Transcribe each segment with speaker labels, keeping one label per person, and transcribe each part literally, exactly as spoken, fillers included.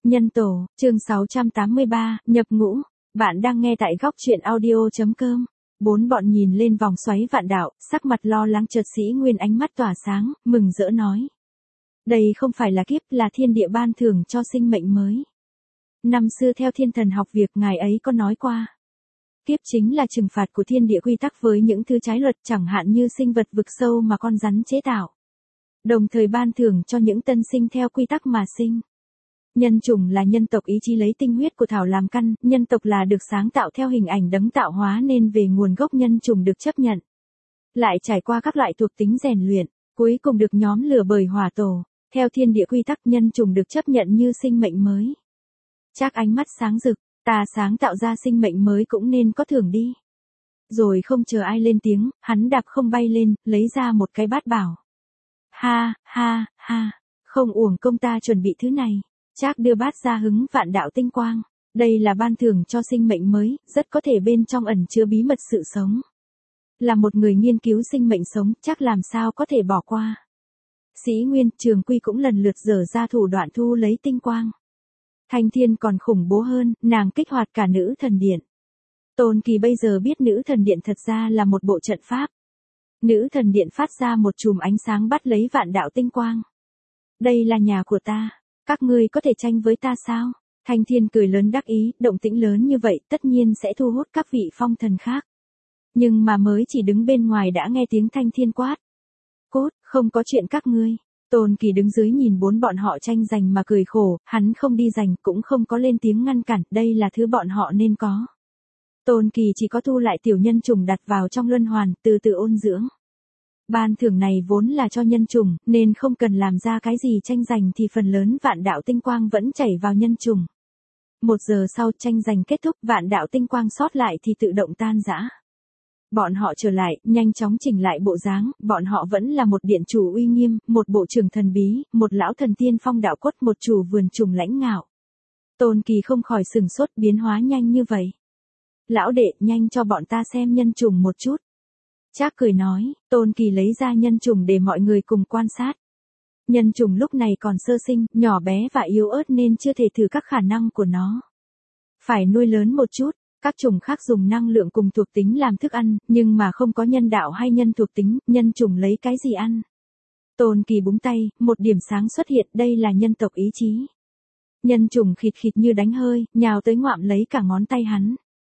Speaker 1: Nhân tổ, chương sáu trăm tám mươi ba, nhập ngũ. Bạn đang nghe tại góc truyện audio.com. Bốn bọn nhìn lên vòng xoáy vạn đạo, sắc mặt lo lắng chợt Sĩ Nguyên ánh mắt tỏa sáng, mừng rỡ nói. Đây không phải là kiếp, là thiên địa ban thưởng cho sinh mệnh mới. Năm xưa theo thiên thần học việc ngài ấy có nói qua. Kiếp chính là trừng phạt của thiên địa quy tắc với những thứ trái luật, chẳng hạn như sinh vật vực sâu mà con rắn chế tạo. Đồng thời ban thưởng cho những tân sinh theo quy tắc mà sinh. Nhân chủng là nhân tộc ý chí lấy tinh huyết của thảo làm căn, nhân tộc là được sáng tạo theo hình ảnh đấng tạo hóa nên về nguồn gốc nhân chủng được chấp nhận. Lại trải qua các loại thuộc tính rèn luyện, cuối cùng được nhóm lửa bởi hỏa tổ, theo thiên địa quy tắc nhân chủng được chấp nhận như sinh mệnh mới. Trác ánh mắt sáng rực, ta sáng tạo ra sinh mệnh mới cũng nên có thưởng đi. Rồi không chờ ai lên tiếng, hắn đạp không bay lên, lấy ra một cái bát bảo. Ha, ha, ha, không uổng công ta chuẩn bị thứ này. Trác đưa bát ra hứng vạn đạo tinh quang. Đây là ban thưởng cho sinh mệnh mới, rất có thể bên trong ẩn chứa bí mật sự sống. Là một người nghiên cứu sinh mệnh sống, Trác làm sao có thể bỏ qua. Sĩ Nguyên, Trường Quy cũng lần lượt dở ra thủ đoạn thu lấy tinh quang. Thanh Thiên còn khủng bố hơn, nàng kích hoạt cả nữ thần điện. Tôn Kỳ bây giờ biết nữ thần điện thật ra là một bộ trận pháp. Nữ thần điện phát ra một chùm ánh sáng bắt lấy vạn đạo tinh quang. Đây là nhà của ta. Các ngươi có thể tranh với ta sao? Thanh Thiên cười lớn đắc ý, động tĩnh lớn như vậy tất nhiên sẽ thu hút các vị phong thần khác. Nhưng mà mới chỉ đứng bên ngoài đã nghe tiếng Thanh Thiên quát. Cốt, không có chuyện các ngươi. Tôn Kỳ đứng dưới nhìn bốn bọn họ tranh giành mà cười khổ, hắn không đi giành cũng không có lên tiếng ngăn cản, đây là thứ bọn họ nên có. Tôn Kỳ chỉ có thu lại tiểu nhân trùng đặt vào trong luân hoàn, từ từ ôn dưỡng. Ban thưởng này vốn là cho nhân trùng, nên không cần làm ra cái gì tranh giành thì phần lớn vạn đạo tinh quang vẫn chảy vào nhân trùng. Một giờ sau tranh giành kết thúc, vạn đạo tinh quang sót lại thì tự động tan rã. Bọn họ trở lại, nhanh chóng chỉnh lại bộ dáng, bọn họ vẫn là một điện chủ uy nghiêm, một bộ trưởng thần bí, một lão thần tiên phong đạo cốt, một chủ vườn trùng lãnh ngạo. Tôn Kỳ không khỏi sừng sốt, biến hóa nhanh như vậy. Lão đệ, nhanh cho bọn ta xem nhân trùng một chút. Trác cười nói, Tôn Kỳ lấy ra nhân trùng để mọi người cùng quan sát. Nhân trùng lúc này còn sơ sinh, nhỏ bé và yếu ớt nên chưa thể thử các khả năng của nó. Phải nuôi lớn một chút, các trùng khác dùng năng lượng cùng thuộc tính làm thức ăn, nhưng mà không có nhân đạo hay nhân thuộc tính, nhân trùng lấy cái gì ăn? Tôn Kỳ búng tay, một điểm sáng xuất hiện, đây là nhân tộc ý chí. Nhân trùng khịt khịt như đánh hơi, nhào tới ngoạm lấy cả ngón tay hắn.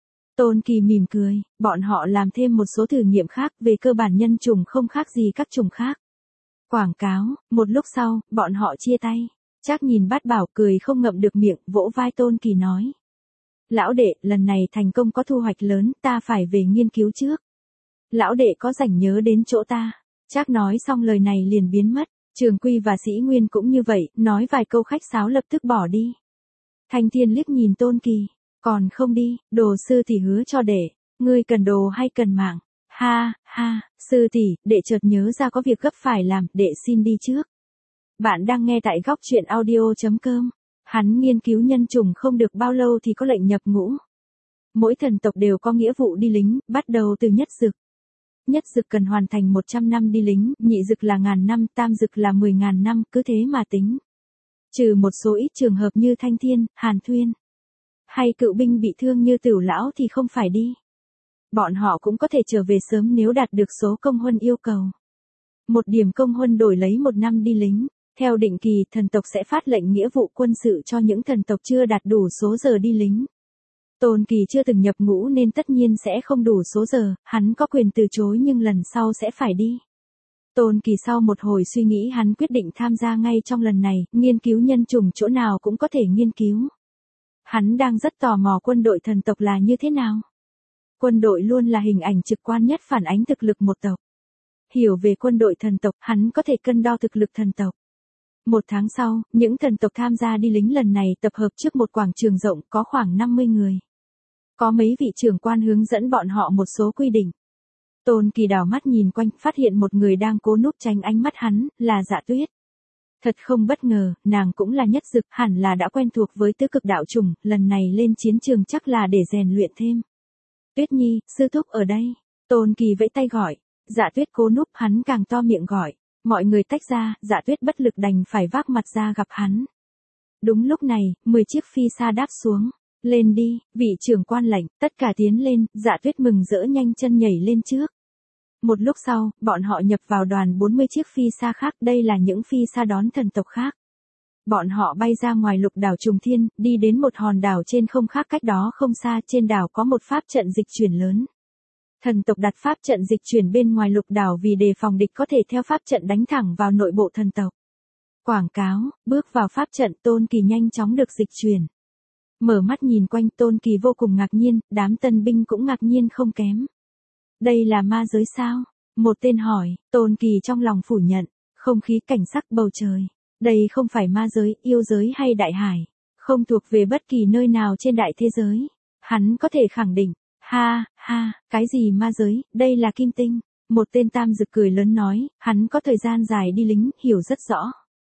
Speaker 1: Tôn Kỳ mỉm cười, bọn họ làm thêm một số thử nghiệm khác, về cơ bản nhân trùng không khác gì các trùng khác. Quảng cáo, một lúc sau, bọn họ chia tay. Trác nhìn bát bảo cười không ngậm được miệng, vỗ vai Tôn Kỳ nói. Lão đệ, lần này thành công có thu hoạch lớn, ta phải về nghiên cứu trước. Lão đệ có rảnh nhớ đến chỗ ta. Trác nói xong lời này liền biến mất. Trường Quy và Sĩ Nguyên cũng như vậy, nói vài câu khách sáo lập tức bỏ đi. Thanh Thiên liếc nhìn Tôn Kỳ. Còn không đi, đồ sư tỷ hứa cho đệ, ngươi cần đồ hay cần mạng? Ha, ha, sư tỷ, đệ chợt nhớ ra có việc gấp phải làm, đệ xin đi trước. Bạn đang nghe tại góc truyện audio.com. Hắn nghiên cứu nhân chủng không được bao lâu thì có lệnh nhập ngũ. Mỗi thần tộc đều có nghĩa vụ đi lính, bắt đầu từ nhất dực. Nhất dực cần hoàn thành một trăm năm đi lính, nhị dực là ngàn năm, tam dực là mười ngàn năm, cứ thế mà tính. Trừ một số ít trường hợp như Thanh Thiên, Hàn Thuyên. Hay cựu binh bị thương như Tửu lão thì không phải đi. Bọn họ cũng có thể trở về sớm nếu đạt được số công huân yêu cầu. Một điểm công huân đổi lấy một năm đi lính. Theo định kỳ, thần tộc sẽ phát lệnh nghĩa vụ quân sự cho những thần tộc chưa đạt đủ số giờ đi lính. Tôn Kỳ chưa từng nhập ngũ nên tất nhiên sẽ không đủ số giờ, hắn có quyền từ chối nhưng lần sau sẽ phải đi. Tôn Kỳ sau một hồi suy nghĩ hắn quyết định tham gia ngay trong lần này, nghiên cứu nhân chủng chỗ nào cũng có thể nghiên cứu. Hắn đang rất tò mò quân đội thần tộc là như thế nào. Quân đội luôn là hình ảnh trực quan nhất phản ánh thực lực một tộc. Hiểu về quân đội thần tộc, hắn có thể cân đo thực lực thần tộc. Một tháng sau, những thần tộc tham gia đi lính lần này tập hợp trước một quảng trường rộng có khoảng năm mươi người. Có mấy vị trưởng quan hướng dẫn bọn họ một số quy định. Tôn Kỳ đảo mắt nhìn quanh, phát hiện một người đang cố núp tránh ánh mắt hắn, là Dạ Tuyết. Thật không bất ngờ, nàng cũng là nhất dực, hẳn là đã quen thuộc với tứ cực đạo chủng, lần này lên chiến trường chắc là để rèn luyện thêm. Tuyết Nhi, sư thúc ở đây. Tôn Kỳ vẫy tay gọi. Dạ Tuyết cố núp, hắn càng to miệng gọi. Mọi người tách ra, Dạ Tuyết bất lực đành phải vác mặt ra gặp hắn. Đúng lúc này, mười chiếc phi sa đáp xuống. Lên đi, vị trưởng quan lệnh, tất cả tiến lên, Dạ Tuyết mừng rỡ nhanh chân nhảy lên trước. Một lúc sau, bọn họ nhập vào đoàn bốn mươi chiếc phi sa khác, đây là những phi sa đón thần tộc khác. Bọn họ bay ra ngoài lục đảo Trùng Thiên, đi đến một hòn đảo trên không khác cách đó không xa, trên đảo có một pháp trận dịch chuyển lớn. Thần tộc đặt pháp trận dịch chuyển bên ngoài lục đảo vì đề phòng địch có thể theo pháp trận đánh thẳng vào nội bộ thần tộc. Quảng cáo, bước vào pháp trận Tôn Kỳ nhanh chóng được dịch chuyển. Mở mắt nhìn quanh Tôn Kỳ vô cùng ngạc nhiên, đám tân binh cũng ngạc nhiên không kém. Đây là ma giới sao? Một tên hỏi, Tôn Kỳ trong lòng phủ nhận, không khí cảnh sắc bầu trời. Đây không phải ma giới, yêu giới hay đại hải, không thuộc về bất kỳ nơi nào trên đại thế giới. Hắn có thể khẳng định, ha, ha, cái gì ma giới, đây là kim tinh. Một tên tam dực cười lớn nói, hắn có thời gian dài đi lính, hiểu rất rõ.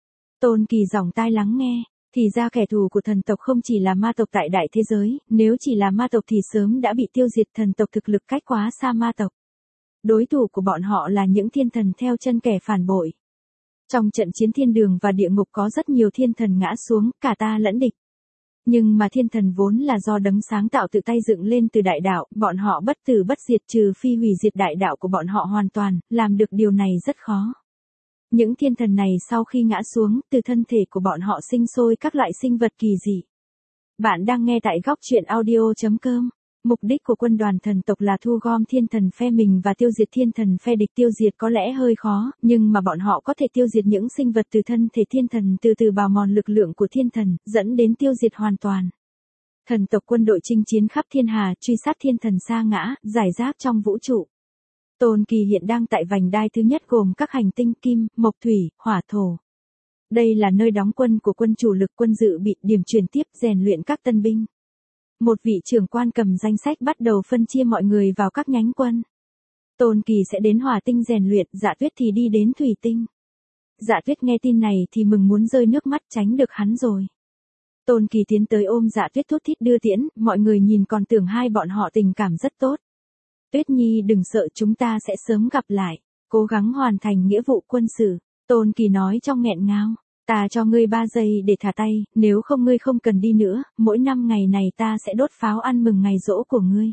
Speaker 1: Tôn Kỳ dòng tai lắng nghe, thì ra kẻ thù của thần tộc không chỉ là ma tộc tại đại thế giới, nếu chỉ là ma tộc thì sớm đã bị tiêu diệt, thần tộc thực lực cách quá xa ma tộc. Đối thủ của bọn họ là những thiên thần theo chân kẻ phản bội. Trong trận chiến thiên đường và địa ngục có rất nhiều thiên thần ngã xuống, cả ta lẫn địch. Nhưng mà thiên thần vốn là do đấng sáng tạo tự tay dựng lên từ đại đạo, bọn họ bất tử bất diệt trừ phi hủy diệt đại đạo của bọn họ hoàn toàn, làm được điều này rất khó. Những thiên thần này sau khi ngã xuống, từ thân thể của bọn họ sinh sôi các loại sinh vật kỳ dị. Bạn đang nghe tại góc truyện audio chấm com. Mục đích của quân đoàn thần tộc là thu gom thiên thần phe mình và tiêu diệt thiên thần phe địch. Tiêu diệt có lẽ hơi khó, nhưng mà bọn họ có thể tiêu diệt những sinh vật từ thân thể thiên thần, từ từ bào mòn lực lượng của thiên thần, dẫn đến tiêu diệt hoàn toàn. Thần tộc quân đội chinh chiến khắp thiên hà, truy sát thiên thần sa ngã, giải rác trong vũ trụ. Tôn Kỳ hiện đang tại vành đai thứ nhất gồm các hành tinh kim, mộc thủy, hỏa thổ. Đây là nơi đóng quân của quân chủ lực, quân dự bị, điểm chuyển tiếp, rèn luyện các tân binh. Một vị trưởng quan cầm danh sách bắt đầu phân chia mọi người vào các nhánh quân. Tôn Kỳ sẽ đến hỏa tinh rèn luyện, Dạ Tuyết thì đi đến thủy tinh. Dạ Tuyết nghe tin này thì mừng muốn rơi nước mắt, tránh được hắn rồi. Tôn Kỳ tiến tới ôm Dạ Tuyết thút thít đưa tiễn, mọi người nhìn còn tưởng hai bọn họ tình cảm rất tốt. Tuyết Nhi đừng sợ, chúng ta sẽ sớm gặp lại, cố gắng hoàn thành nghĩa vụ quân sự. Tôn Kỳ nói trong nghẹn ngào, ta cho ngươi ba giây để thả tay, nếu không ngươi không cần đi nữa, mỗi năm ngày này ta sẽ đốt pháo ăn mừng ngày giỗ của ngươi.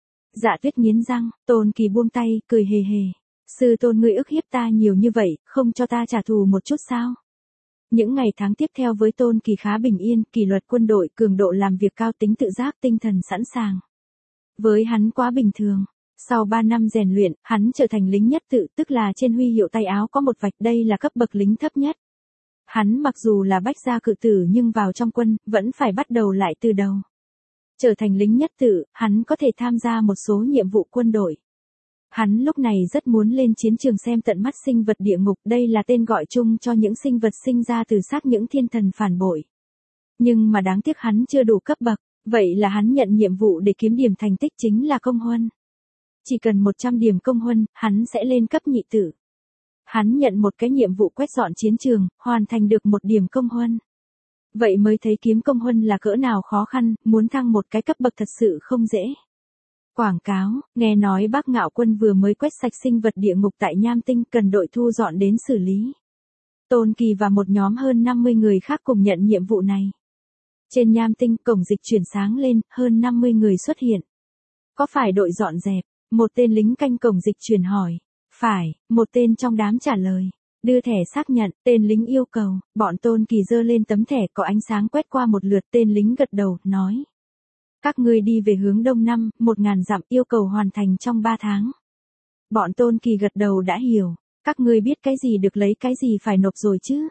Speaker 1: Dạ Tuyết nghiến răng, Tôn Kỳ buông tay, cười hề hề. Sư tôn ngươi ức hiếp ta nhiều như vậy, không cho ta trả thù một chút sao? Những ngày tháng tiếp theo với Tôn Kỳ khá bình yên, kỷ luật quân đội, cường độ làm việc cao, tính tự giác, tinh thần sẵn sàng. Với hắn quá bình thường. Sau ba năm rèn luyện, hắn trở thành lính nhất tự, tức là trên huy hiệu tay áo có một vạch, đây là cấp bậc lính thấp nhất. Hắn mặc dù là bách gia cự tử nhưng vào trong quân, vẫn phải bắt đầu lại từ đầu. Trở thành lính nhất tự, hắn có thể tham gia một số nhiệm vụ quân đội. Hắn lúc này rất muốn lên chiến trường xem tận mắt sinh vật địa ngục, đây là tên gọi chung cho những sinh vật sinh ra từ xác những thiên thần phản bội. Nhưng mà đáng tiếc hắn chưa đủ cấp bậc, vậy là hắn nhận nhiệm vụ để kiếm điểm thành tích, chính là công huân. Chỉ cần một trăm điểm công huân, hắn sẽ lên cấp nhị tử. Hắn nhận một cái nhiệm vụ quét dọn chiến trường, hoàn thành được một điểm công huân. Vậy mới thấy kiếm công huân là cỡ nào khó khăn, muốn thăng một cái cấp bậc thật sự không dễ. Quảng cáo, nghe nói Bác Ngạo Quân vừa mới quét sạch sinh vật địa ngục tại Nham Tinh, cần đội thu dọn đến xử lý. Tôn Kỳ và một nhóm hơn năm mươi người khác cùng nhận nhiệm vụ này. Trên Nham Tinh, cổng dịch chuyển sáng lên, hơn năm mươi người xuất hiện. Có phải đội dọn dẹp? Một tên lính canh cổng dịch chuyển hỏi. Phải, một tên trong đám trả lời. Đưa thẻ xác nhận, tên lính yêu cầu, bọn Tôn Kỳ giơ lên tấm thẻ có ánh sáng quét qua một lượt, tên lính gật đầu, nói. Các ngươi đi về hướng đông năm, một ngàn dặm, yêu cầu hoàn thành trong ba tháng. Bọn Tôn Kỳ gật đầu đã hiểu, các ngươi biết cái gì được lấy cái gì phải nộp rồi chứ?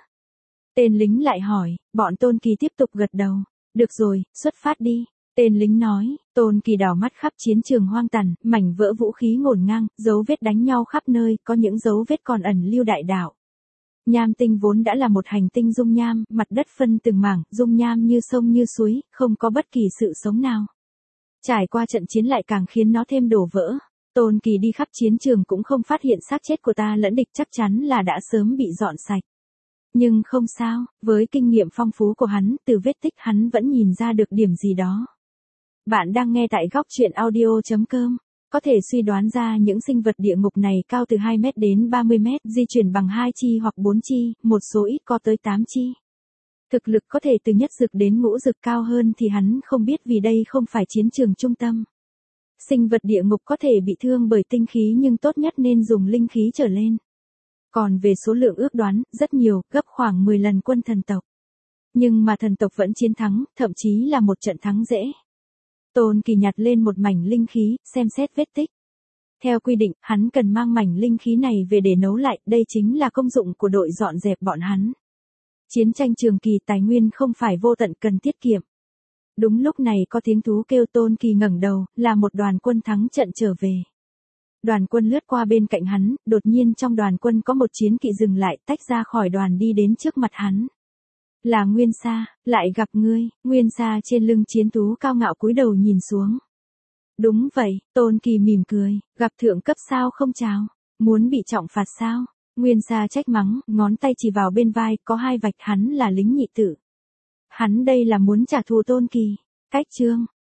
Speaker 1: Tên lính lại hỏi, bọn Tôn Kỳ tiếp tục gật đầu, được rồi, xuất phát đi. Tên lính nói, Tôn Kỳ đảo mắt khắp chiến trường hoang tàn, mảnh vỡ vũ khí ngổn ngang, dấu vết đánh nhau khắp nơi, có những dấu vết còn ẩn lưu đại đạo. Nham Tinh vốn đã là một hành tinh dung nham, mặt đất phân từng mảng, dung nham như sông như suối, không có bất kỳ sự sống nào. Trải qua trận chiến lại càng khiến nó thêm đổ vỡ. Tôn Kỳ đi khắp chiến trường cũng không phát hiện xác chết của ta lẫn địch, chắc chắn là đã sớm bị dọn sạch. Nhưng không sao, với kinh nghiệm phong phú của hắn, từ vết tích hắn vẫn nhìn ra được điểm gì đó. Bạn đang nghe tại góc truyện audio chấm com. Có thể suy đoán ra những sinh vật địa ngục này cao từ hai mét đến ba mươi mét, di chuyển bằng hai chi hoặc bốn chi, một số ít có tới tám chi. Thực lực có thể từ nhất dực đến ngũ dực cao hơn thì hắn không biết vì đây không phải chiến trường trung tâm. Sinh vật địa ngục có thể bị thương bởi tinh khí nhưng tốt nhất nên dùng linh khí trở lên. Còn về số lượng ước đoán, rất nhiều, gấp khoảng mười lần quân thần tộc. Nhưng mà thần tộc vẫn chiến thắng, thậm chí là một trận thắng dễ. Tôn Kỳ nhặt lên một mảnh linh khí, xem xét vết tích. Theo quy định, hắn cần mang mảnh linh khí này về để nấu lại, đây chính là công dụng của đội dọn dẹp bọn hắn. Chiến tranh trường kỳ tài nguyên không phải vô tận, cần tiết kiệm. Đúng lúc này có tiếng thú kêu. Tôn Kỳ ngẩng đầu, là một đoàn quân thắng trận trở về. Đoàn quân lướt qua bên cạnh hắn, đột nhiên trong đoàn quân có một chiến kỵ dừng lại, tách ra khỏi đoàn đi đến trước mặt hắn. Là Nguyên Sa, lại gặp ngươi. Nguyên Sa trên lưng chiến thú cao ngạo cúi đầu nhìn xuống. Đúng vậy, Tôn Kỳ mỉm cười, gặp thượng cấp sao không chào, muốn bị trọng phạt sao? Nguyên Sa trách mắng, ngón tay chỉ vào bên vai, có hai vạch, hắn là lính nhị tử. Hắn đây là muốn trả thù Tôn Kỳ. Cách chương.